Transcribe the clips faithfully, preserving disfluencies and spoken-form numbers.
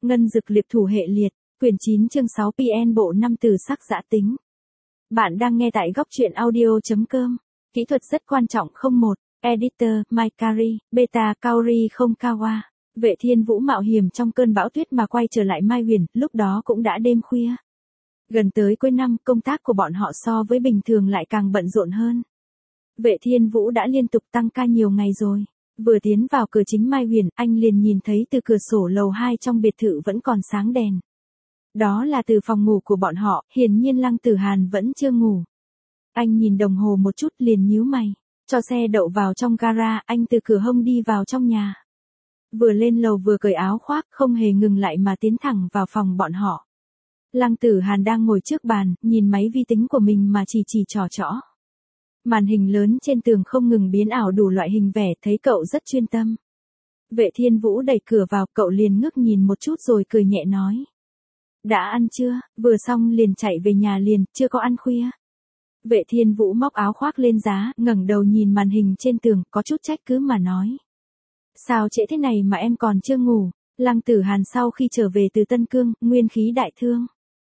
Ngân dực liệt thủ hệ liệt, quyển chín chương sáu pê en bộ năm từ sắc giã tính. Bạn đang nghe tại góc truyện audio.com. Kỹ thuật rất quan trọng không một. Editor, Mai Kari, Beta Kaori không Kawa. Vệ Thiên Vũ mạo hiểm trong cơn bão tuyết mà quay trở lại Mai Huyền, lúc đó cũng đã đêm khuya. Gần tới cuối năm, công tác của bọn họ so với bình thường lại càng bận rộn hơn. Vệ Thiên Vũ đã liên tục tăng ca nhiều ngày rồi. Vừa tiến vào cửa chính Mai Huyền, anh liền nhìn thấy từ cửa sổ lầu hai trong biệt thự vẫn còn sáng đèn. Đó là từ phòng ngủ của bọn họ, hiển nhiên Lăng Tử Hàn vẫn chưa ngủ. Anh nhìn đồng hồ một chút liền nhíu mày. Cho xe đậu vào trong gara, anh từ cửa hông đi vào trong nhà. Vừa lên lầu vừa cởi áo khoác, không hề ngừng lại mà tiến thẳng vào phòng bọn họ. Lăng Tử Hàn đang ngồi trước bàn, nhìn máy vi tính của mình mà chỉ chỉ trò trõ. Màn hình lớn trên tường không ngừng biến ảo đủ loại hình vẽ, thấy cậu rất chuyên tâm. Vệ Thiên Vũ đẩy cửa vào, cậu liền ngước nhìn một chút rồi cười nhẹ nói. Đã ăn chưa? Vừa xong liền chạy về nhà liền, chưa có ăn khuya. Vệ Thiên Vũ móc áo khoác lên giá, ngẩng đầu nhìn màn hình trên tường, có chút trách cứ mà nói. Sao trễ thế này mà em còn chưa ngủ? Lăng Tử Hàn sau khi trở về từ Tân Cương, nguyên khí đại thương.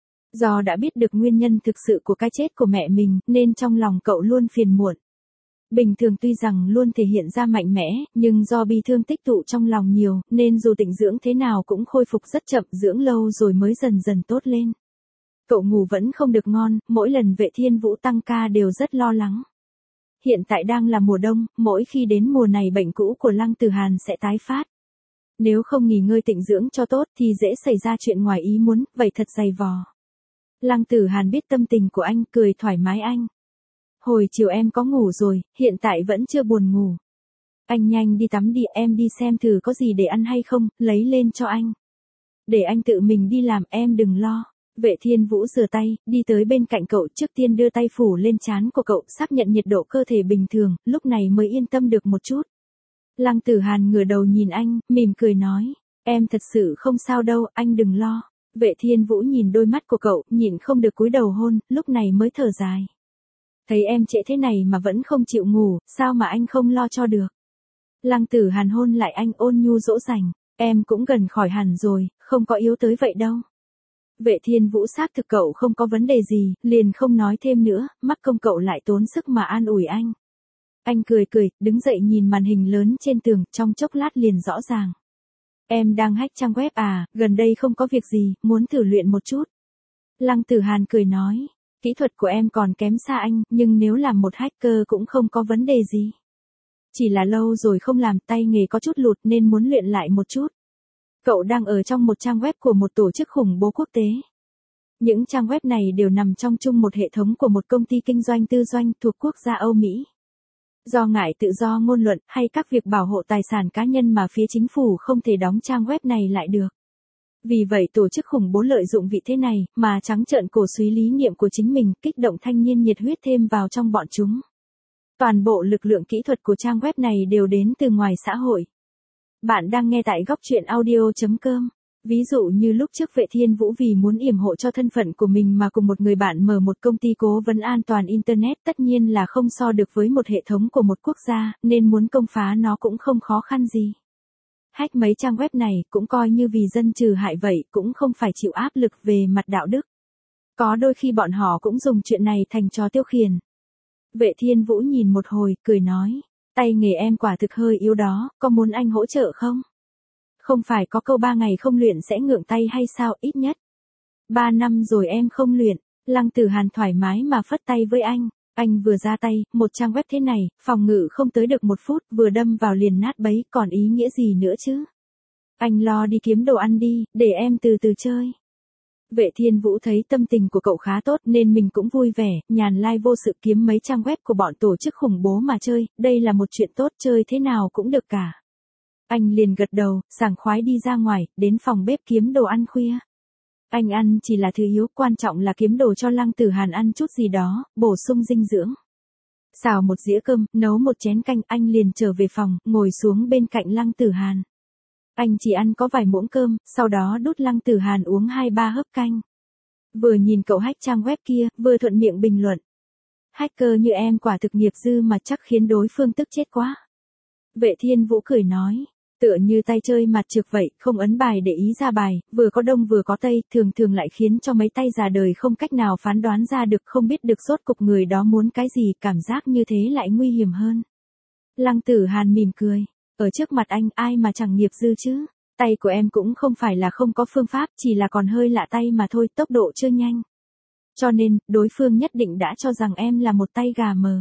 Do đã biết được nguyên nhân thực sự của cái chết của mẹ mình, nên trong lòng cậu luôn phiền muộn. Bình thường tuy rằng luôn thể hiện ra mạnh mẽ, nhưng do bi thương tích tụ trong lòng nhiều, nên dù tịnh dưỡng thế nào cũng khôi phục rất chậm, dưỡng lâu rồi mới dần dần tốt lên. Cậu ngủ vẫn không được ngon, mỗi lần Vệ Thiên Vũ tăng ca đều rất lo lắng. Hiện tại đang là mùa đông, mỗi khi đến mùa này bệnh cũ của Lăng Tử Hàn sẽ tái phát. Nếu không nghỉ ngơi tịnh dưỡng cho tốt thì dễ xảy ra chuyện ngoài ý muốn, vậy thật dày vò. Lăng Tử Hàn biết tâm tình của anh, cười thoải mái anh. Hồi chiều em có ngủ rồi, hiện tại vẫn chưa buồn ngủ. Anh nhanh đi tắm đi, em đi xem thử có gì để ăn hay không, lấy lên cho anh. Để anh tự mình đi làm, em đừng lo. Vệ Thiên Vũ rửa tay, đi tới bên cạnh cậu, trước tiên đưa tay phủ lên trán của cậu, xác nhận nhiệt độ cơ thể bình thường, lúc này mới yên tâm được một chút. Lăng Tử Hàn ngửa đầu nhìn anh, mỉm cười nói, em thật sự không sao đâu, anh đừng lo. Vệ Thiên Vũ nhìn đôi mắt của cậu, nhịn không được cúi đầu hôn, lúc này mới thở dài. Thấy em trễ thế này mà vẫn không chịu ngủ, sao mà anh không lo cho được. Lăng Tử Hàn hôn lại anh, ôn nhu dỗ dành, em cũng gần khỏi hẳn rồi, không có yếu tới vậy đâu. Vệ Thiên Vũ xác thực cậu không có vấn đề gì, liền không nói thêm nữa, mắc công cậu lại tốn sức mà an ủi anh. Anh cười cười, đứng dậy nhìn màn hình lớn trên tường, trong chốc lát liền rõ ràng. Em đang hack trang web à, gần đây không có việc gì, muốn thử luyện một chút. Lăng Tử Hàn cười nói, kỹ thuật của em còn kém xa anh, nhưng nếu làm một hacker cũng không có vấn đề gì. Chỉ là lâu rồi không làm, tay nghề có chút lụt nên muốn luyện lại một chút. Cậu đang ở trong một trang web của một tổ chức khủng bố quốc tế. Những trang web này đều nằm trong chung một hệ thống của một công ty kinh doanh tư doanh thuộc quốc gia Âu Mỹ. Do ngại tự do ngôn luận hay các việc bảo hộ tài sản cá nhân mà phía chính phủ không thể đóng trang web này lại được. Vì vậy tổ chức khủng bố lợi dụng vị thế này mà trắng trợn cổ suý lý niệm của chính mình, kích động thanh niên nhiệt huyết thêm vào trong bọn chúng. Toàn bộ lực lượng kỹ thuật của trang web này đều đến từ ngoài xã hội. Bạn đang nghe tại góc truyện audio.com. Ví dụ như lúc trước Vệ Thiên Vũ vì muốn yểm hộ cho thân phận của mình mà cùng một người bạn mở một công ty cố vấn an toàn Internet, tất nhiên là không so được với một hệ thống của một quốc gia, nên muốn công phá nó cũng không khó khăn gì. Hack mấy trang web này cũng coi như vì dân trừ hại vậy, cũng không phải chịu áp lực về mặt đạo đức. Có đôi khi bọn họ cũng dùng chuyện này thành trò tiêu khiển. Vệ Thiên Vũ nhìn một hồi, cười nói, tay nghề em quả thực hơi yếu đó, có muốn anh hỗ trợ không? Không phải có câu ba ngày không luyện sẽ ngượng tay hay sao, ít nhất. Ba năm rồi em không luyện. Lăng Tử Hàn thoải mái mà phất tay với anh. Anh vừa ra tay, một trang web thế này, phòng ngự không tới được một phút, vừa đâm vào liền nát bấy, còn ý nghĩa gì nữa chứ? Anh lo đi kiếm đồ ăn đi, để em từ từ chơi. Vệ Thiên Vũ thấy tâm tình của cậu khá tốt nên mình cũng vui vẻ, nhàn lai vô sự kiếm mấy trang web của bọn tổ chức khủng bố mà chơi, đây là một chuyện tốt, chơi thế nào cũng được cả. Anh liền gật đầu, sảng khoái đi ra ngoài, đến phòng bếp kiếm đồ ăn khuya. Anh ăn chỉ là thứ yếu, quan trọng là kiếm đồ cho Lăng Tử Hàn ăn chút gì đó, bổ sung dinh dưỡng. Xào một dĩa cơm, nấu một chén canh, anh liền trở về phòng, ngồi xuống bên cạnh Lăng Tử Hàn. Anh chỉ ăn có vài muỗng cơm, sau đó đút Lăng Tử Hàn uống hai ba hớp canh. Vừa nhìn cậu hack trang web kia, vừa thuận miệng bình luận. Hacker như em quả thực nghiệp dư mà chắc khiến đối phương tức chết quá. Vệ Thiên Vũ cười nói, Tựa như tay chơi mặt trược vậy, không ấn bài để ý ra bài, vừa có đông vừa có tây, thường thường lại khiến cho mấy tay già đời không cách nào phán đoán ra được, không biết được rốt cục người đó muốn cái gì, cảm giác như thế lại nguy hiểm hơn. Lăng Tử Hàn mỉm cười, ở trước mặt anh ai mà chẳng nghiệp dư chứ, tay của em cũng không phải là không có phương pháp, chỉ là còn hơi lạ tay mà thôi, tốc độ chưa nhanh. Cho nên, đối phương nhất định đã cho rằng em là một tay gà mờ.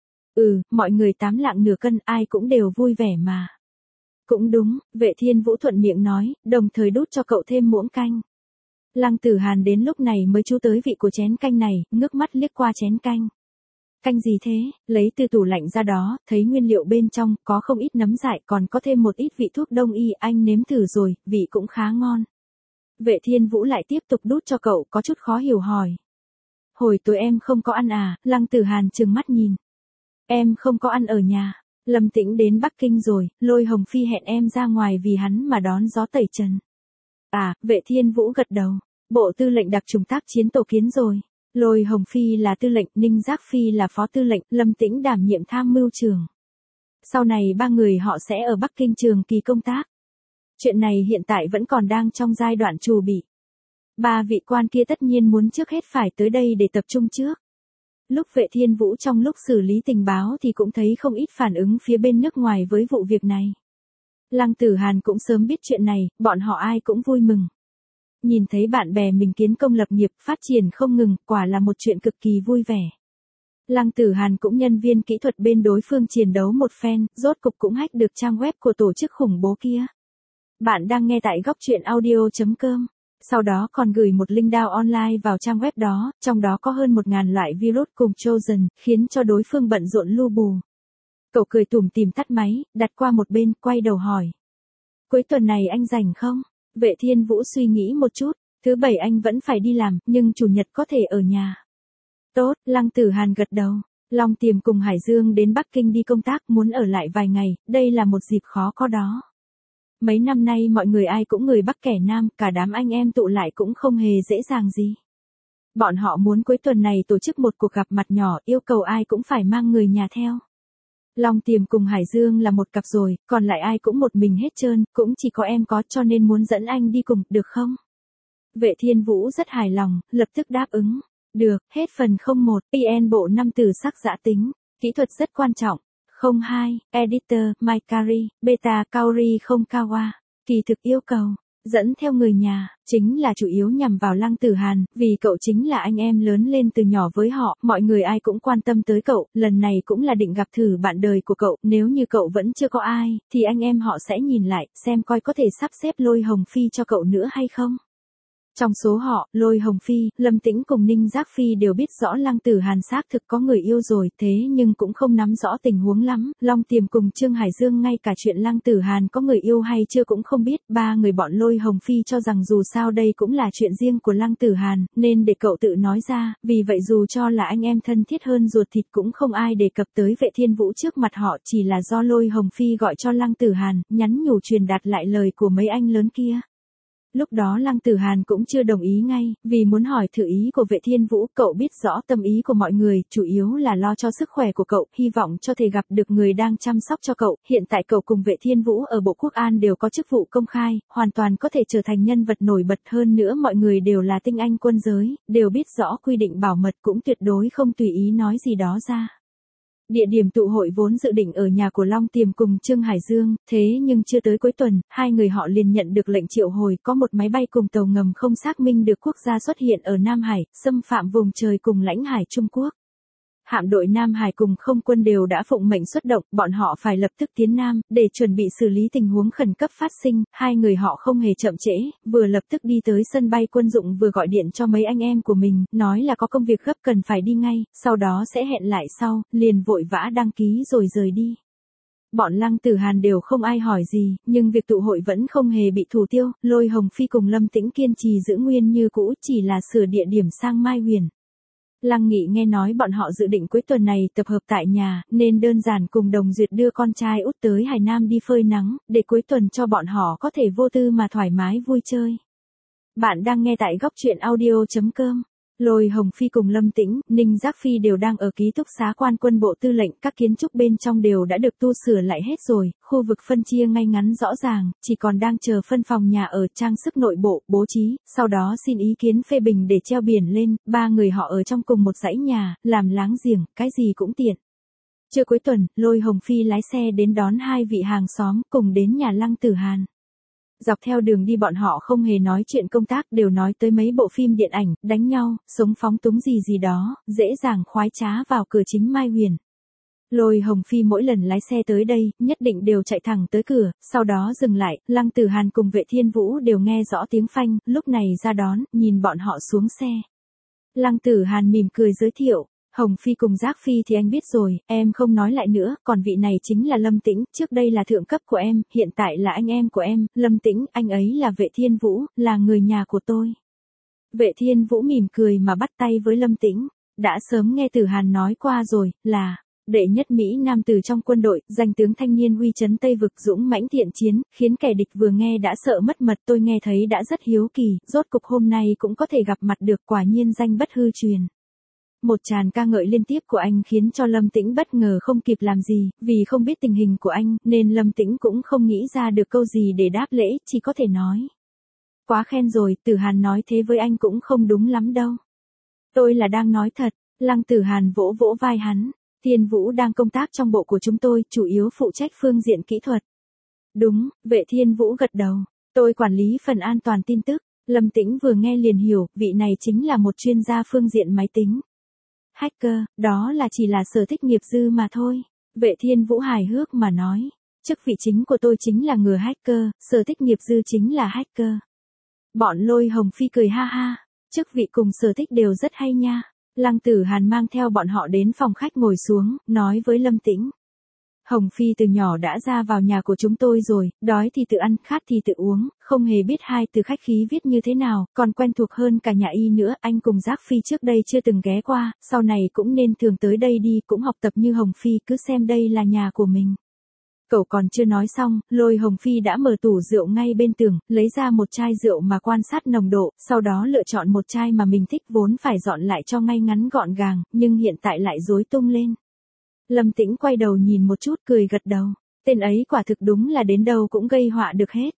Ừ, mọi người tám lạng nửa cân, ai cũng đều vui vẻ mà. Cũng đúng, Vệ Thiên Vũ thuận miệng nói, đồng thời đút cho cậu thêm muỗng canh. Lăng Tử Hàn đến lúc này mới chú tới vị của chén canh này, ngước mắt liếc qua chén canh. Canh gì thế, lấy từ tủ lạnh ra đó, thấy nguyên liệu bên trong, có không ít nấm dại, còn có thêm một ít vị thuốc đông y, anh nếm thử rồi, vị cũng khá ngon. Vệ Thiên Vũ lại tiếp tục đút cho cậu, có chút khó hiểu hỏi. Hồi tối em không có ăn à, Lăng Tử Hàn trừng mắt nhìn. Em không có ăn ở nhà. Lâm Tĩnh đến Bắc Kinh rồi, Lôi Hồng Phi hẹn em ra ngoài vì hắn mà đón gió tẩy trần. À, Vệ Thiên Vũ gật đầu. Bộ tư lệnh đặc trùng tác chiến tổ kiến rồi. Lôi Hồng Phi là tư lệnh, Ninh Giác Phi là phó tư lệnh, Lâm Tĩnh đảm nhiệm tham mưu trưởng. Sau này ba người họ sẽ ở Bắc Kinh trường kỳ công tác. Chuyện này hiện tại vẫn còn đang trong giai đoạn chuẩn bị. Ba vị quan kia tất nhiên muốn trước hết phải tới đây để tập trung trước. Lúc Vệ Thiên Vũ trong lúc xử lý tình báo thì cũng thấy không ít phản ứng phía bên nước ngoài với vụ việc này. Lăng Tử Hàn cũng sớm biết chuyện này, bọn họ ai cũng vui mừng. Nhìn thấy bạn bè mình kiến công lập nghiệp, phát triển không ngừng, quả là một chuyện cực kỳ vui vẻ. Lăng Tử Hàn cũng nhân viên kỹ thuật bên đối phương chiến đấu một phen, rốt cục cũng hack được trang web của tổ chức khủng bố kia. Bạn đang nghe tại góc truyện audio chấm com. Sau đó còn gửi một link download online vào trang web đó, trong đó có hơn một ngàn loại virus cùng Trojan, khiến cho đối phương bận rộn lu bù. Cậu cười tủm tỉm tắt máy, đặt qua một bên, quay đầu hỏi. Cuối tuần này anh rảnh không? Vệ Thiên Vũ suy nghĩ một chút, thứ bảy anh vẫn phải đi làm, nhưng chủ nhật có thể ở nhà. Tốt, Lăng Tử Hàn gật đầu. Long Tiềm cùng Hải Dương đến Bắc Kinh đi công tác, muốn ở lại vài ngày, đây là một dịp khó có đó. Mấy năm nay mọi người ai cũng người Bắc kẻ Nam, cả đám anh em tụ lại cũng không hề dễ dàng gì. Bọn họ muốn cuối tuần này tổ chức một cuộc gặp mặt nhỏ, yêu cầu ai cũng phải mang người nhà theo. Long Tiềm cùng Hải Dương là một cặp rồi, còn lại ai cũng một mình hết trơn, cũng chỉ có em có, cho nên muốn dẫn anh đi cùng, được không? Vệ Thiên Vũ rất hài lòng, lập tức đáp ứng. Được, hết phần không một, pê en bộ năm từ sắc giã tính, kỹ thuật rất quan trọng. không hai, Editor, Maikari, Beta Kaori không Kawa. Kỳ thực yêu cầu, dẫn theo người nhà, chính là chủ yếu nhằm vào Lăng Tử Hàn, vì cậu chính là anh em lớn lên từ nhỏ với họ, mọi người ai cũng quan tâm tới cậu, lần này cũng là định gặp thử bạn đời của cậu, nếu như cậu vẫn chưa có ai, thì anh em họ sẽ nhìn lại, xem coi có thể sắp xếp Lôi Hồng Phi cho cậu nữa hay không. Trong số họ, Lôi Hồng Phi, Lâm Tĩnh cùng Ninh Giác Phi đều biết rõ Lăng Tử Hàn xác thực có người yêu rồi, thế nhưng cũng không nắm rõ tình huống lắm. Long Tiềm cùng Trương Hải Dương ngay cả chuyện Lăng Tử Hàn có người yêu hay chưa cũng không biết. Ba người bọn Lôi Hồng Phi cho rằng dù sao đây cũng là chuyện riêng của Lăng Tử Hàn, nên để cậu tự nói ra, vì vậy dù cho là anh em thân thiết hơn ruột thịt cũng không ai đề cập tới Vệ Thiên Vũ trước mặt họ, chỉ là do Lôi Hồng Phi gọi cho Lăng Tử Hàn, nhắn nhủ truyền đạt lại lời của mấy anh lớn kia. Lúc đó Lăng Tử Hàn cũng chưa đồng ý ngay, vì muốn hỏi thử ý của Vệ Thiên Vũ, cậu biết rõ tâm ý của mọi người, chủ yếu là lo cho sức khỏe của cậu, hy vọng cho thể gặp được người đang chăm sóc cho cậu, hiện tại cậu cùng Vệ Thiên Vũ ở Bộ Quốc an đều có chức vụ công khai, hoàn toàn có thể trở thành nhân vật nổi bật, hơn nữa mọi người đều là tinh anh quân giới, đều biết rõ quy định bảo mật, cũng tuyệt đối không tùy ý nói gì đó ra. Địa điểm tụ hội vốn dự định ở nhà của Long Tiềm cùng Trương Hải Dương, thế nhưng chưa tới cuối tuần, hai người họ liền nhận được lệnh triệu hồi, có một máy bay cùng tàu ngầm không xác minh được quốc gia xuất hiện ở Nam Hải, xâm phạm vùng trời cùng lãnh hải Trung Quốc. Hạm đội Nam Hải cùng không quân đều đã phụng mệnh xuất động, bọn họ phải lập tức tiến Nam, để chuẩn bị xử lý tình huống khẩn cấp phát sinh, hai người họ không hề chậm trễ, vừa lập tức đi tới sân bay quân dụng vừa gọi điện cho mấy anh em của mình, nói là có công việc gấp cần phải đi ngay, sau đó sẽ hẹn lại sau, liền vội vã đăng ký rồi rời đi. Bọn Lăng Tử Hàn đều không ai hỏi gì, nhưng việc tụ hội vẫn không hề bị thủ tiêu, Lôi Hồng Phi cùng Lâm Tĩnh kiên trì giữ nguyên như cũ, chỉ là sửa địa điểm sang Mai Huyền. Lăng Nghị nghe nói bọn họ dự định cuối tuần này tập hợp tại nhà, nên đơn giản cùng Đồng Duyệt đưa con trai út tới Hải Nam đi phơi nắng, để cuối tuần cho bọn họ có thể vô tư mà thoải mái vui chơi. Bạn đang nghe tại góc truyện audio chấm com. Lôi Hồng Phi cùng Lâm Tĩnh, Ninh Giác Phi đều đang ở ký túc xá quan quân bộ tư lệnh, các kiến trúc bên trong đều đã được tu sửa lại hết rồi, khu vực phân chia ngay ngắn rõ ràng, chỉ còn đang chờ phân phòng nhà ở, trang sức nội bộ, bố trí, sau đó xin ý kiến phê bình để treo biển lên, ba người họ ở trong cùng một dãy nhà, làm láng giềng, cái gì cũng tiện. Trưa cuối tuần, Lôi Hồng Phi lái xe đến đón hai vị hàng xóm, cùng đến nhà Lăng Tử Hàn. Dọc theo đường đi bọn họ không hề nói chuyện công tác, đều nói tới mấy bộ phim điện ảnh, đánh nhau, sống phóng túng gì gì đó, dễ dàng khoái trá vào cửa chính Mai Huyền. Lôi Hồng Phi mỗi lần lái xe tới đây, nhất định đều chạy thẳng tới cửa, sau đó dừng lại, Lăng Tử Hàn cùng Vệ Thiên Vũ đều nghe rõ tiếng phanh, lúc này ra đón, nhìn bọn họ xuống xe. Lăng Tử Hàn mỉm cười giới thiệu. Hồng Phi cùng Giác Phi thì anh biết rồi, em không nói lại nữa, còn vị này chính là Lâm Tĩnh, trước đây là thượng cấp của em, hiện tại là anh em của em, Lâm Tĩnh, anh ấy là Vệ Thiên Vũ, là người nhà của tôi. Vệ Thiên Vũ mỉm cười mà bắt tay với Lâm Tĩnh, đã sớm nghe Tử Hàn nói qua rồi, là đệ nhất Mỹ Nam tử trong quân đội, danh tướng thanh niên uy chấn Tây vực, dũng mãnh thiện chiến, khiến kẻ địch vừa nghe đã sợ mất mật, tôi nghe thấy đã rất hiếu kỳ, rốt cục hôm nay cũng có thể gặp mặt được, quả nhiên danh bất hư truyền. Một tràng ca ngợi liên tiếp của anh khiến cho Lâm Tĩnh bất ngờ không kịp làm gì, vì không biết tình hình của anh, nên Lâm Tĩnh cũng không nghĩ ra được câu gì để đáp lễ, chỉ có thể nói. Quá khen rồi, Tử Hàn nói thế với anh cũng không đúng lắm đâu. Tôi là đang nói thật, Lăng Tử Hàn vỗ vỗ vai hắn, Thiên Vũ đang công tác trong bộ của chúng tôi, chủ yếu phụ trách phương diện kỹ thuật. Đúng, Vệ Thiên Vũ gật đầu, tôi quản lý phần an toàn tin tức. Lâm Tĩnh vừa nghe liền hiểu, vị này chính là một chuyên gia phương diện máy tính. Hacker, đó là chỉ là sở thích nghiệp dư mà thôi. Vệ Thiên Vũ hài hước mà nói. Chức vị chính của tôi chính là người hacker, sở thích nghiệp dư chính là hacker. Bọn Lôi Hồng Phi cười ha ha. Chức vị cùng sở thích đều rất hay nha. Lăng Tử Hàn mang theo bọn họ đến phòng khách ngồi xuống, nói với Lâm Tĩnh. Hồng Phi từ nhỏ đã ra vào nhà của chúng tôi rồi, đói thì tự ăn, khát thì tự uống, không hề biết hai từ khách khí viết như thế nào, còn quen thuộc hơn cả nhà y nữa, anh cùng Giác Phi trước đây chưa từng ghé qua, sau này cũng nên thường tới đây đi, cũng học tập như Hồng Phi, cứ xem đây là nhà của mình. Cậu còn chưa nói xong, Lôi Hồng Phi đã mở tủ rượu ngay bên tường, lấy ra một chai rượu mà quan sát nồng độ, sau đó lựa chọn một chai mà mình thích, vốn phải dọn lại cho ngay ngắn gọn gàng, nhưng hiện tại lại rối tung lên. Lâm Tĩnh quay đầu nhìn một chút, cười gật đầu, tên ấy quả thực đúng là đến đâu cũng gây họa được hết.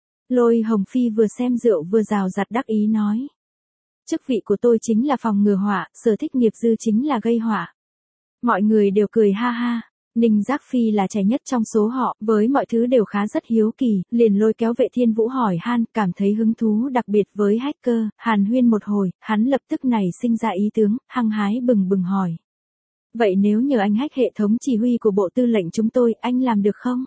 Lôi Hồng Phi vừa xem rượu vừa rào rạt đắc ý nói. Chức vị của tôi chính là phòng ngừa họa, sở thích nghiệp dư chính là gây họa. Mọi người đều cười ha ha. Ninh Giác Phi là trẻ nhất trong số họ, với mọi thứ đều khá rất hiếu kỳ, liền lôi kéo Vệ Thiên Vũ hỏi han, cảm thấy hứng thú đặc biệt với hacker, hàn huyên một hồi, hắn lập tức nảy sinh ra ý tướng, hăng hái bừng bừng hỏi. Vậy nếu nhờ anh hack hệ thống chỉ huy của bộ tư lệnh chúng tôi, anh làm được không?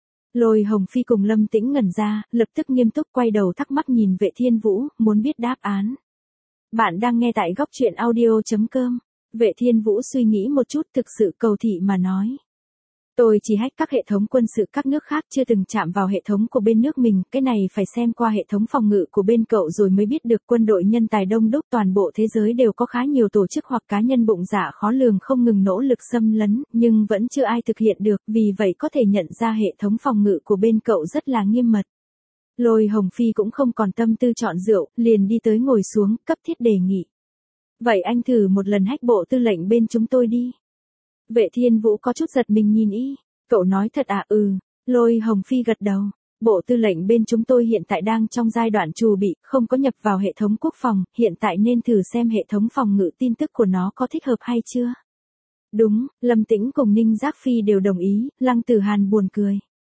Lôi Hồng Phi cùng Lâm Tĩnh ngẩn ra, lập tức nghiêm túc quay đầu thắc mắc nhìn Vệ Thiên Vũ, muốn biết đáp án. Bạn đang nghe tại góc truyện audio chấm com. Vệ Thiên Vũ suy nghĩ một chút, thực sự cầu thị mà nói. Tôi chỉ hack các hệ thống quân sự các nước khác, chưa từng chạm vào hệ thống của bên nước mình, cái này phải xem qua hệ thống phòng ngự của bên cậu rồi mới biết được. Quân đội nhân tài đông đúc, toàn bộ thế giới đều có khá nhiều tổ chức hoặc cá nhân bụng dạ khó lường không ngừng nỗ lực xâm lấn, nhưng vẫn chưa ai thực hiện được, vì vậy có thể nhận ra hệ thống phòng ngự của bên cậu rất là nghiêm mật. Lôi Hồng Phi cũng không còn tâm tư chọn rượu, liền đi tới ngồi xuống, cấp thiết đề nghị. Vậy anh thử một lần hack bộ tư lệnh bên chúng tôi đi. Vệ Thiên Vũ có chút giật mình nhìn y, cậu nói thật à? Ừ. Lôi Hồng Phi gật đầu, bộ tư lệnh bên chúng tôi hiện tại đang trong giai đoạn chuẩn bị, không có nhập vào hệ thống quốc phòng, hiện tại nên thử xem hệ thống phòng ngự tin tức của nó có thích hợp hay chưa. Đúng, Lâm Tĩnh cùng Ninh Giác Phi đều đồng ý, Lăng Tử Hàn buồn cười.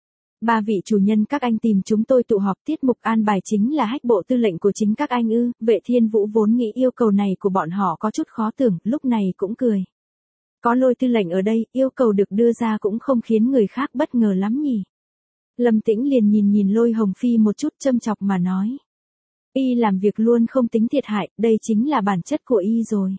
Ba vị chủ nhân các anh tìm chúng tôi tụ họp, tiết mục an bài chính là hack bộ tư lệnh của chính các anh ư? Vệ Thiên Vũ vốn nghĩ yêu cầu này của bọn họ có chút khó tưởng, lúc này cũng cười. Có Lôi tư lệnh ở đây, yêu cầu được đưa ra cũng không khiến người khác bất ngờ lắm nhỉ. Lâm Tĩnh liền nhìn nhìn Lôi Hồng Phi một chút châm chọc mà nói. Y làm việc luôn không tính thiệt hại, đây chính là bản chất của y rồi.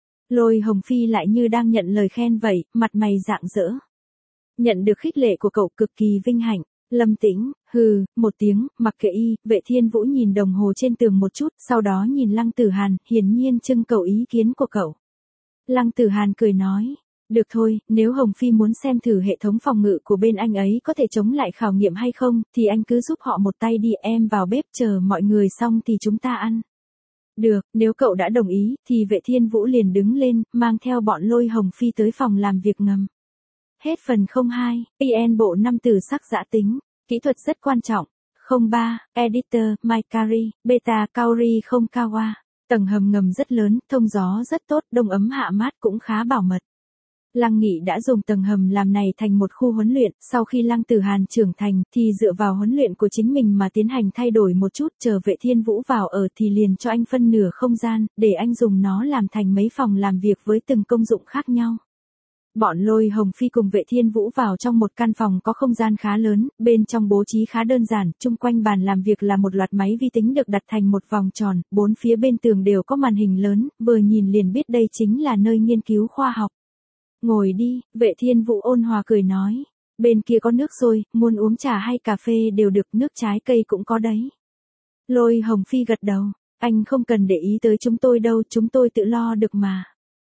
Lôi Hồng Phi lại như đang nhận lời khen vậy, mặt mày rạng rỡ. Nhận được khích lệ của cậu cực kỳ vinh hạnh. Lâm Tĩnh, hừ, một tiếng, mặc kệ y. Vệ Thiên Vũ nhìn đồng hồ trên tường một chút, sau đó nhìn Lăng Tử Hàn, hiển nhiên trưng cầu ý kiến của cậu. Lăng Tử Hàn cười nói, được thôi, nếu Hồng Phi muốn xem thử hệ thống phòng ngự của bên anh ấy có thể chống lại khảo nghiệm hay không, thì anh cứ giúp họ một tay đi, em vào bếp chờ mọi người xong thì chúng ta ăn. Được, nếu cậu đã đồng ý, thì Vệ Thiên Vũ liền đứng lên, mang theo bọn Lôi Hồng Phi tới phòng làm việc ngầm. Hết phần không hai, pê en bộ năm từ sắc giã tính, kỹ thuật rất quan trọng. không ba, Editor, Maikari, Beta Kaori không Kawa. Tầng hầm ngầm rất lớn, thông gió rất tốt, đông ấm hạ mát cũng khá bảo mật. Lăng Nghị đã dùng tầng hầm làm này thành một khu huấn luyện, sau khi Lăng Tử Hàn trưởng thành thì dựa vào huấn luyện của chính mình mà tiến hành thay đổi một chút, chờ Vệ Thiên Vũ vào ở thì liền cho anh phân nửa không gian, để anh dùng nó làm thành mấy phòng làm việc với từng công dụng khác nhau. Bọn Lôi Hồng Phi cùng Vệ Thiên Vũ vào trong một căn phòng có không gian khá lớn, bên trong bố trí khá đơn giản, chung quanh bàn làm việc là một loạt máy vi tính được đặt thành một vòng tròn, bốn phía bên tường đều có màn hình lớn, vừa nhìn liền biết đây chính là nơi nghiên cứu khoa học. Ngồi đi, Vệ Thiên Vũ ôn hòa cười nói. Bên kia có nước sôi, muốn uống trà hay cà phê đều được, nước trái cây cũng có đấy. Lôi Hồng Phi gật đầu, anh không cần để ý tới chúng tôi đâu, chúng tôi tự lo được mà.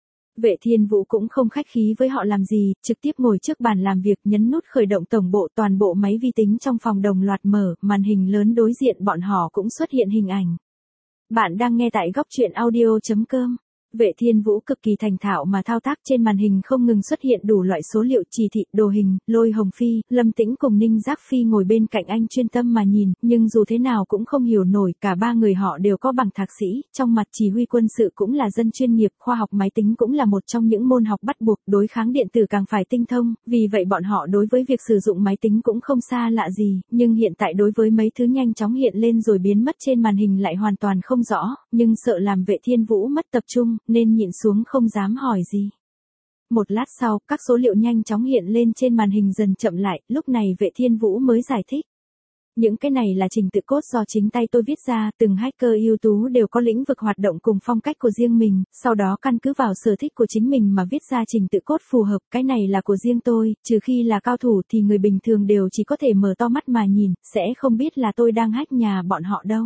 Vệ Thiên Vũ cũng không khách khí với họ làm gì, trực tiếp ngồi trước bàn làm việc nhấn nút khởi động tổng bộ, toàn bộ máy vi tính trong phòng đồng loạt mở, màn hình lớn đối diện bọn họ cũng xuất hiện hình ảnh. Bạn đang nghe tại góc truyện audio chấm com. Vệ Thiên Vũ cực kỳ thành thạo mà thao tác, trên màn hình không ngừng xuất hiện đủ loại số liệu, chỉ thị, đồ hình. Lôi Hồng Phi, Lâm Tĩnh cùng Ninh Giác Phi ngồi bên cạnh anh chuyên tâm mà nhìn, nhưng dù thế nào cũng không hiểu nổi, cả ba người họ đều có bằng thạc sĩ, trong mặt chỉ huy quân sự cũng là dân chuyên nghiệp, khoa học máy tính cũng là một trong những môn học bắt buộc, đối kháng điện tử càng phải tinh thông, vì vậy bọn họ đối với việc sử dụng máy tính cũng không xa lạ gì, nhưng hiện tại đối với mấy thứ nhanh chóng hiện lên rồi biến mất trên màn hình lại hoàn toàn không rõ, nhưng sợ làm Vệ Thiên Vũ mất tập trung, nên nhịn xuống không dám hỏi gì. Một lát sau, các số liệu nhanh chóng hiện lên trên màn hình dần chậm lại, lúc này Vệ Thiên Vũ mới giải thích. Những cái này là trình tự code do chính tay tôi viết ra, từng hacker ưu tú đều có lĩnh vực hoạt động cùng phong cách của riêng mình, sau đó căn cứ vào sở thích của chính mình mà viết ra trình tự code phù hợp, cái này là của riêng tôi, trừ khi là cao thủ thì người bình thường đều chỉ có thể mở to mắt mà nhìn, sẽ không biết là tôi đang hack nhà bọn họ đâu.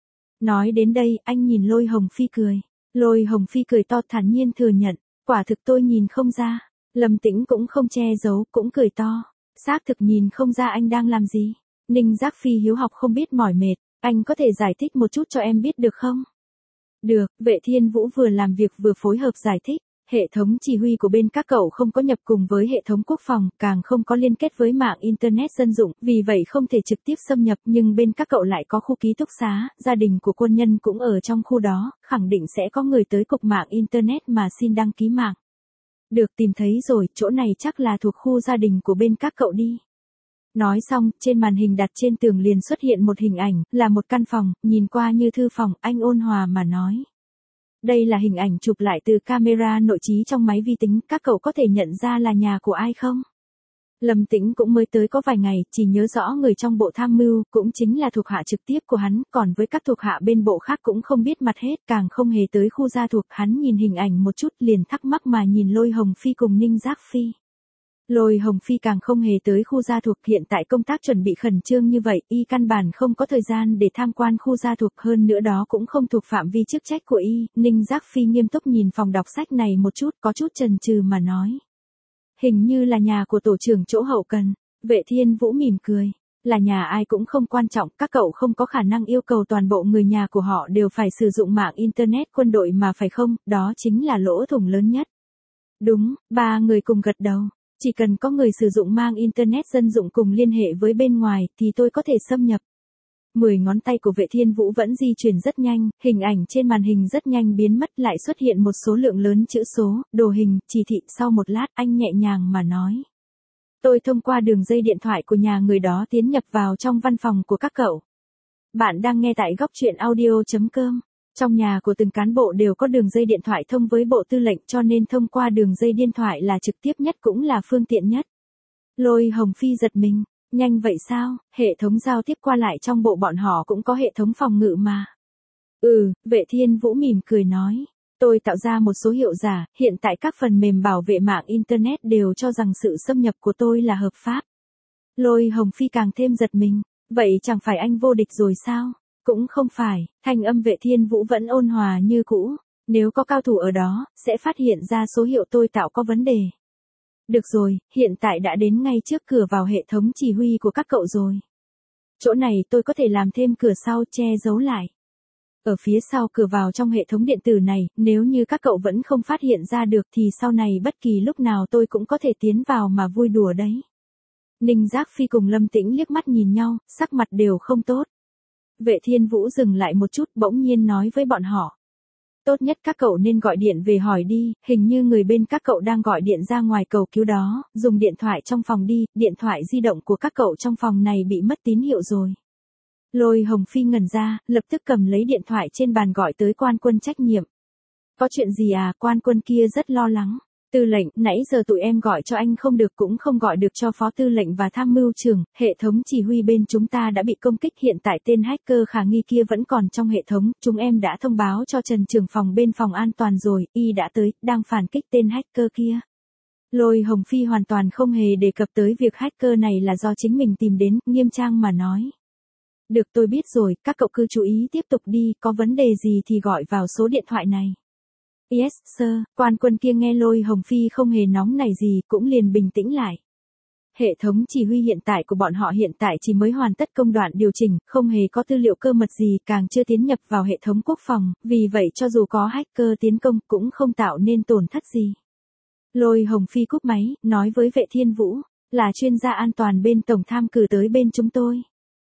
Nói đến đây, anh nhìn Lôi Hồng Phi cười. Lôi Hồng Phi cười to thản nhiên thừa nhận, quả thực tôi nhìn không ra. Lâm Tĩnh cũng không che giấu, cũng cười to. Xác thực nhìn không ra anh đang làm gì. Ninh Giác Phi hiếu học không biết mỏi mệt, anh có thể giải thích một chút cho em biết được không? Được, Vệ Thiên Vũ vừa làm việc vừa phối hợp giải thích. Hệ thống chỉ huy của bên các cậu không có nhập cùng với hệ thống quốc phòng, càng không có liên kết với mạng Internet dân dụng, vì vậy không thể trực tiếp xâm nhập, nhưng bên các cậu lại có khu ký túc xá, gia đình của quân nhân cũng ở trong khu đó, khẳng định sẽ có người tới cục mạng Internet mà xin đăng ký mạng. Được, tìm thấy rồi, chỗ này chắc là thuộc khu gia đình của bên các cậu đi. Nói xong, trên màn hình đặt trên tường liền xuất hiện một hình ảnh, là một căn phòng, nhìn qua như thư phòng, anh ôn hòa mà nói. Đây là hình ảnh chụp lại từ camera nội trí trong máy vi tính, các cậu có thể nhận ra là nhà của ai không? Lâm Tĩnh cũng mới tới có vài ngày, chỉ nhớ rõ người trong bộ tham mưu, cũng chính là thuộc hạ trực tiếp của hắn, còn với các thuộc hạ bên bộ khác cũng không biết mặt hết, càng không hề tới khu gia thuộc, hắn nhìn hình ảnh một chút liền thắc mắc mà nhìn Lôi Hồng Phi cùng Ninh Giác Phi. Lôi Hồng Phi càng không hề tới khu gia thuộc, hiện tại công tác chuẩn bị khẩn trương như vậy, y căn bản không có thời gian để tham quan khu gia thuộc, hơn nữa đó cũng không thuộc phạm vi chức trách của y. Ninh Giác Phi nghiêm túc nhìn phòng đọc sách này một chút, có chút chần chừ mà nói. Hình như là nhà của tổ trưởng chỗ hậu cần. Vệ Thiên Vũ mỉm cười. Là nhà ai cũng không quan trọng, các cậu không có khả năng yêu cầu toàn bộ người nhà của họ đều phải sử dụng mạng Internet quân đội mà phải không, đó chính là lỗ thủng lớn nhất. Đúng, ba người cùng gật đầu. Chỉ cần có người sử dụng mang Internet dân dụng cùng liên hệ với bên ngoài, thì tôi có thể xâm nhập. Mười ngón tay của Vệ Thiên Vũ vẫn di chuyển rất nhanh, hình ảnh trên màn hình rất nhanh biến mất, lại xuất hiện một số lượng lớn chữ số, đồ hình, chỉ thị. Sau một lát, anh nhẹ nhàng mà nói. Tôi thông qua đường dây điện thoại của nhà người đó tiến nhập vào trong văn phòng của các cậu. Bạn đang nghe tại góc truyện audio chấm com. Trong nhà của từng cán bộ đều có đường dây điện thoại thông với bộ tư lệnh, cho nên thông qua đường dây điện thoại là trực tiếp nhất cũng là phương tiện nhất. Lôi Hồng Phi giật mình, nhanh vậy sao, hệ thống giao tiếp qua lại trong bộ bọn họ cũng có hệ thống phòng ngự mà. Ừ, Vệ Thiên Vũ mỉm cười nói, tôi tạo ra một số hiệu giả, hiện tại các phần mềm bảo vệ mạng Internet đều cho rằng sự xâm nhập của tôi là hợp pháp. Lôi Hồng Phi càng thêm giật mình, vậy chẳng phải anh vô địch rồi sao? Cũng không phải, thanh âm Vệ Thiên Vũ vẫn ôn hòa như cũ, nếu có cao thủ ở đó, sẽ phát hiện ra số hiệu tôi tạo có vấn đề. Được rồi, hiện tại đã đến ngay trước cửa vào hệ thống chỉ huy của các cậu rồi. Chỗ này tôi có thể làm thêm cửa sau che giấu lại. Ở phía sau cửa vào trong hệ thống điện tử này, nếu như các cậu vẫn không phát hiện ra được thì sau này bất kỳ lúc nào tôi cũng có thể tiến vào mà vui đùa đấy. Ninh Giác Phi cùng Lâm Tĩnh liếc mắt nhìn nhau, sắc mặt đều không tốt. Vệ Thiên Vũ dừng lại một chút, bỗng nhiên nói với bọn họ. Tốt nhất các cậu nên gọi điện về hỏi đi, hình như người bên các cậu đang gọi điện ra ngoài cầu cứu đó, dùng điện thoại trong phòng đi, điện thoại di động của các cậu trong phòng này bị mất tín hiệu rồi. Lôi Hồng Phi ngẩn ra, lập tức cầm lấy điện thoại trên bàn gọi tới quan quân trách nhiệm. Có chuyện gì à, quan quân kia rất lo lắng. Tư lệnh, nãy giờ tụi em gọi cho anh không được cũng không gọi được cho phó tư lệnh và tham mưu trưởng, hệ thống chỉ huy bên chúng ta đã bị công kích, hiện tại tên hacker khả nghi kia vẫn còn trong hệ thống, chúng em đã thông báo cho Trần trưởng phòng bên phòng an toàn rồi, y đã tới, đang phản kích tên hacker kia. Lôi Hồng Phi hoàn toàn không hề đề cập tới việc hacker này là do chính mình tìm đến, nghiêm trang mà nói. Được, tôi biết rồi, các cậu cứ chú ý tiếp tục đi, có vấn đề gì thì gọi vào số điện thoại này. Yes, sir, quan quân kia nghe Lôi Hồng Phi không hề nóng nảy gì, cũng liền bình tĩnh lại. Hệ thống chỉ huy hiện tại của bọn họ hiện tại chỉ mới hoàn tất công đoạn điều chỉnh, không hề có tư liệu cơ mật gì, càng chưa tiến nhập vào hệ thống quốc phòng, vì vậy cho dù có hacker tiến công cũng không tạo nên tổn thất gì. Lôi Hồng Phi cúp máy, nói với Vệ Thiên Vũ, là chuyên gia an toàn bên tổng tham cử tới bên chúng tôi.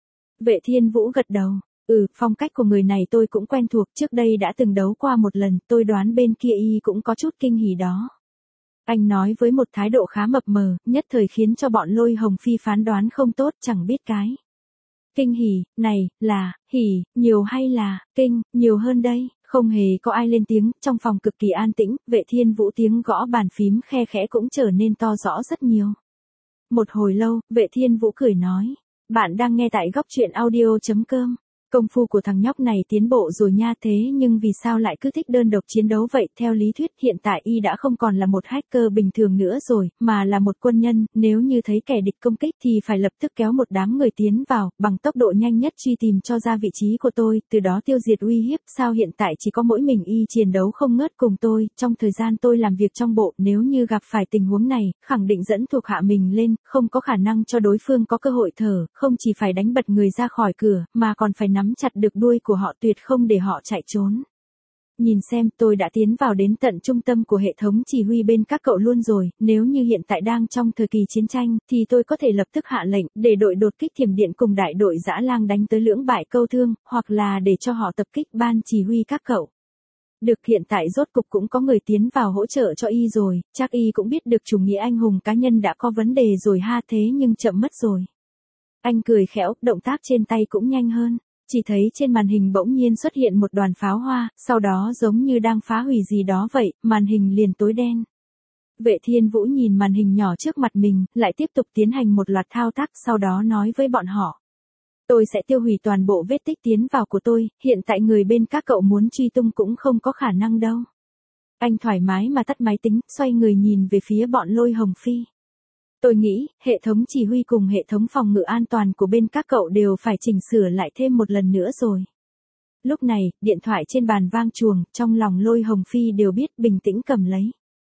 Vệ Thiên Vũ gật đầu. Ừ, phong cách của người này tôi cũng quen thuộc, trước đây đã từng đấu qua một lần, tôi đoán bên kia y cũng có chút kinh hỉ đó. Anh nói với một thái độ khá mập mờ, nhất thời khiến cho bọn Lôi Hồng Phi phán đoán không tốt, chẳng biết cái. Kinh hỉ, này, là, hỉ, nhiều hay là, kinh, nhiều hơn đây, không hề có ai lên tiếng, trong phòng cực kỳ an tĩnh, Vệ Thiên Vũ tiếng gõ bàn phím khe khẽ cũng trở nên to rõ rất nhiều. Một hồi lâu, Vệ Thiên Vũ cười nói, bạn đang nghe tại góc truyện audio chấm com. Công phu của thằng nhóc này tiến bộ rồi nha, thế nhưng vì sao lại cứ thích đơn độc chiến đấu vậy? Theo lý thuyết hiện tại y đã không còn là một hacker bình thường nữa rồi, mà là một quân nhân, nếu như thấy kẻ địch công kích thì phải lập tức kéo một đám người tiến vào, bằng tốc độ nhanh nhất truy tìm cho ra vị trí của tôi, từ đó tiêu diệt uy hiếp. Sao hiện tại chỉ có mỗi mình y chiến đấu không ngớt cùng tôi, trong thời gian tôi làm việc trong bộ, nếu như gặp phải tình huống này, khẳng định dẫn thuộc hạ mình lên, không có khả năng cho đối phương có cơ hội thở, không chỉ phải đánh bật người ra khỏi cửa, mà còn phải nắm chặt được đuôi của họ, tuyệt không để họ chạy trốn. Nhìn xem, tôi đã tiến vào đến tận trung tâm của hệ thống chỉ huy bên các cậu luôn rồi, nếu như hiện tại đang trong thời kỳ chiến tranh, thì tôi có thể lập tức hạ lệnh, để đội đột kích thiểm điện cùng đại đội dã lang đánh tới lưỡng bại câu thương, hoặc là để cho họ tập kích ban chỉ huy các cậu. Được, hiện tại rốt cục cũng có người tiến vào hỗ trợ cho y rồi, chắc y cũng biết được chủ nghĩa anh hùng cá nhân đã có vấn đề rồi ha, thế nhưng chậm mất rồi. Anh cười khẽo, động tác trên tay cũng nhanh hơn. Chỉ thấy trên màn hình bỗng nhiên xuất hiện một đoàn pháo hoa, sau đó giống như đang phá hủy gì đó vậy, màn hình liền tối đen. Vệ Thiên Vũ nhìn màn hình nhỏ trước mặt mình, lại tiếp tục tiến hành một loạt thao tác, sau đó nói với bọn họ. Tôi sẽ tiêu hủy toàn bộ vết tích tiến vào của tôi, hiện tại người bên các cậu muốn truy tung cũng không có khả năng đâu. Anh thoải mái mà tắt máy tính, xoay người nhìn về phía bọn Lôi Hồng Phi. Tôi nghĩ, hệ thống chỉ huy cùng hệ thống phòng ngự an toàn của bên các cậu đều phải chỉnh sửa lại thêm một lần nữa rồi. Lúc này, điện thoại trên bàn vang chuồng, trong lòng Lôi Hồng Phi đều biết, bình tĩnh cầm lấy.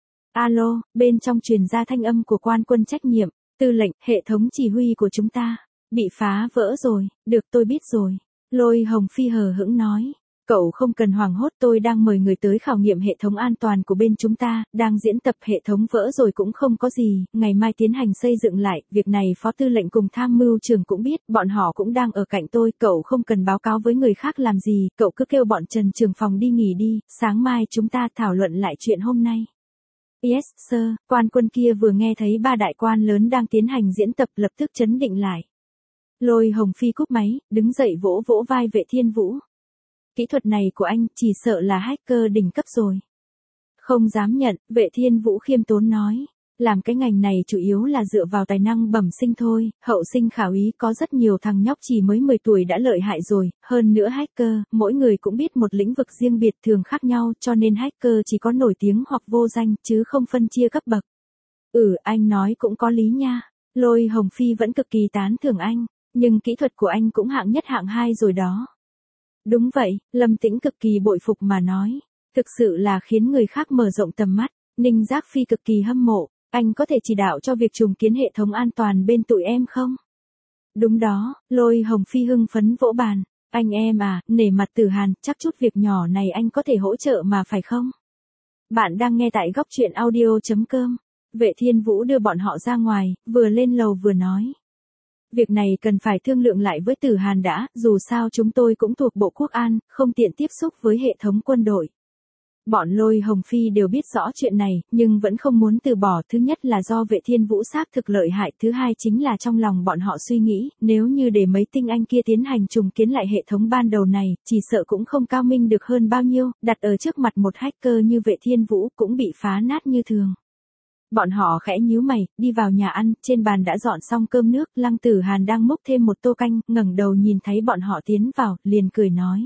Alo, bên trong truyền ra thanh âm của quan quân trách nhiệm, tư lệnh, hệ thống chỉ huy của chúng ta bị phá vỡ rồi, được tôi biết rồi. Lôi Hồng Phi hờ hững nói. Cậu không cần hoảng hốt, tôi đang mời người tới khảo nghiệm hệ thống an toàn của bên chúng ta, đang diễn tập, hệ thống vỡ rồi cũng không có gì, ngày mai tiến hành xây dựng lại, việc này phó tư lệnh cùng tham mưu trưởng cũng biết, bọn họ cũng đang ở cạnh tôi, cậu không cần báo cáo với người khác làm gì, cậu cứ kêu bọn Trần trưởng phòng đi nghỉ đi, sáng mai chúng ta thảo luận lại chuyện hôm nay. Yes, sir, quan quân kia vừa nghe thấy ba đại quan lớn đang tiến hành diễn tập lập tức chấn định lại. Lôi Hồng Phi cúp máy, đứng dậy vỗ vỗ vai Vệ Thiên Vũ. Kỹ thuật này của anh chỉ sợ là hacker đỉnh cấp rồi. Không dám nhận, Vệ Thiên Vũ khiêm tốn nói. Làm cái ngành này chủ yếu là dựa vào tài năng bẩm sinh thôi, hậu sinh khảo ý có rất nhiều thằng nhóc chỉ mới mười tuổi đã lợi hại rồi, hơn nữa hacker, mỗi người cũng biết một lĩnh vực riêng biệt thường khác nhau cho nên hacker chỉ có nổi tiếng hoặc vô danh chứ không phân chia cấp bậc. Ừ, anh nói cũng có lý nha. Lôi Hồng Phi vẫn cực kỳ tán thưởng anh, nhưng kỹ thuật của anh cũng hạng nhất hạng hai rồi đó. Đúng vậy, Lâm Tĩnh cực kỳ bội phục mà nói. Thực sự là khiến người khác mở rộng tầm mắt. Ninh Giác Phi cực kỳ hâm mộ. Anh có thể chỉ đạo cho việc trùng kiến hệ thống an toàn bên tụi em không? Đúng đó, Lôi Hồng Phi hưng phấn vỗ bàn. Anh em à, nể mặt Tử Hàn, chắc chút việc nhỏ này anh có thể hỗ trợ mà phải không? Bạn đang nghe tại góc truyện audio.com. Vệ Thiên Vũ đưa bọn họ ra ngoài, vừa lên lầu vừa nói. Việc này cần phải thương lượng lại với Tử Hàn đã, dù sao chúng tôi cũng thuộc Bộ Quốc an, không tiện tiếp xúc với hệ thống quân đội. Bọn Lôi Hồng Phi đều biết rõ chuyện này, nhưng vẫn không muốn từ bỏ. Thứ nhất là do Vệ Thiên Vũ xác thực lợi hại, thứ hai chính là trong lòng bọn họ suy nghĩ, nếu như để mấy tinh anh kia tiến hành trùng kiến lại hệ thống ban đầu này, chỉ sợ cũng không cao minh được hơn bao nhiêu, đặt ở trước mặt một hacker như Vệ Thiên Vũ cũng bị phá nát như thường. Bọn họ khẽ nhíu mày, đi vào nhà ăn, trên bàn đã dọn xong cơm nước, Lăng Tử Hàn đang múc thêm một tô canh, ngẩng đầu nhìn thấy bọn họ tiến vào, liền cười nói.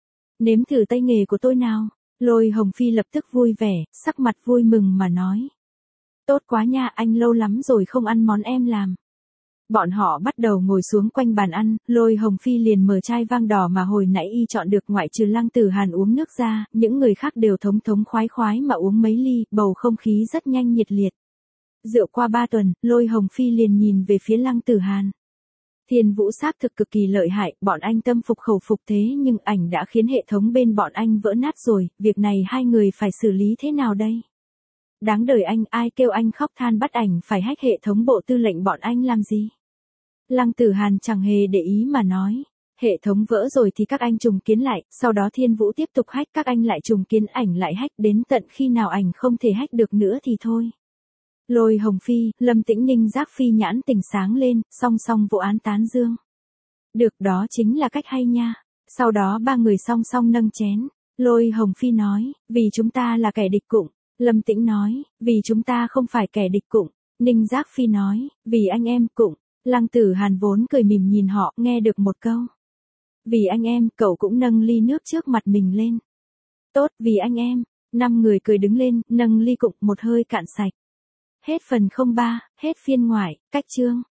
Nếm thử tay nghề của tôi nào. Lôi Hồng Phi lập tức vui vẻ, sắc mặt vui mừng mà nói. Tốt quá nha, anh lâu lắm rồi không ăn món em làm. Bọn họ bắt đầu ngồi xuống quanh bàn ăn, Lôi Hồng Phi liền mở chai vang đỏ mà hồi nãy y chọn được, ngoại trừ Lăng Tử Hàn uống nước ra, những người khác đều thống thống khoái khoái mà uống mấy ly, bầu không khí rất nhanh nhiệt liệt. Rượu qua ba tuần, Lôi Hồng Phi liền nhìn về phía Lăng Tử Hàn. Thiên Vũ xác thực cực kỳ lợi hại, bọn anh tâm phục khẩu phục, thế nhưng ảnh đã khiến hệ thống bên bọn anh vỡ nát rồi, việc này hai người phải xử lý thế nào đây? Đáng đời anh, ai kêu anh khóc than bắt ảnh phải hack hệ thống Bộ Tư lệnh bọn anh làm gì? Lăng Tử Hàn chẳng hề để ý mà nói, hệ thống vỡ rồi thì các anh trùng kiến lại, sau đó Thiên Vũ tiếp tục hack, các anh lại trùng kiến, ảnh lại hack, đến tận khi nào ảnh không thể hack được nữa thì thôi. Lôi Hồng Phi, Lâm Tĩnh Ninh giác phi nhãn tỉnh sáng lên, song song vụ án tán dương. Được, đó chính là cách hay nha. Sau đó ba người song song nâng chén. Lôi Hồng Phi nói, vì chúng ta là kẻ địch cụng. Lâm Tĩnh nói, vì chúng ta không phải kẻ địch cụng. Ninh Giác Phi nói, vì anh em cụng. Lăng Tử Hàn vốn cười mỉm nhìn họ, nghe được một câu. Vì anh em, cậu cũng nâng ly nước trước mặt mình lên. Tốt, vì anh em. Năm người cười đứng lên, nâng ly cụng, một hơi cạn sạch. Hết phần không ba, hết phiên ngoại, cách chương.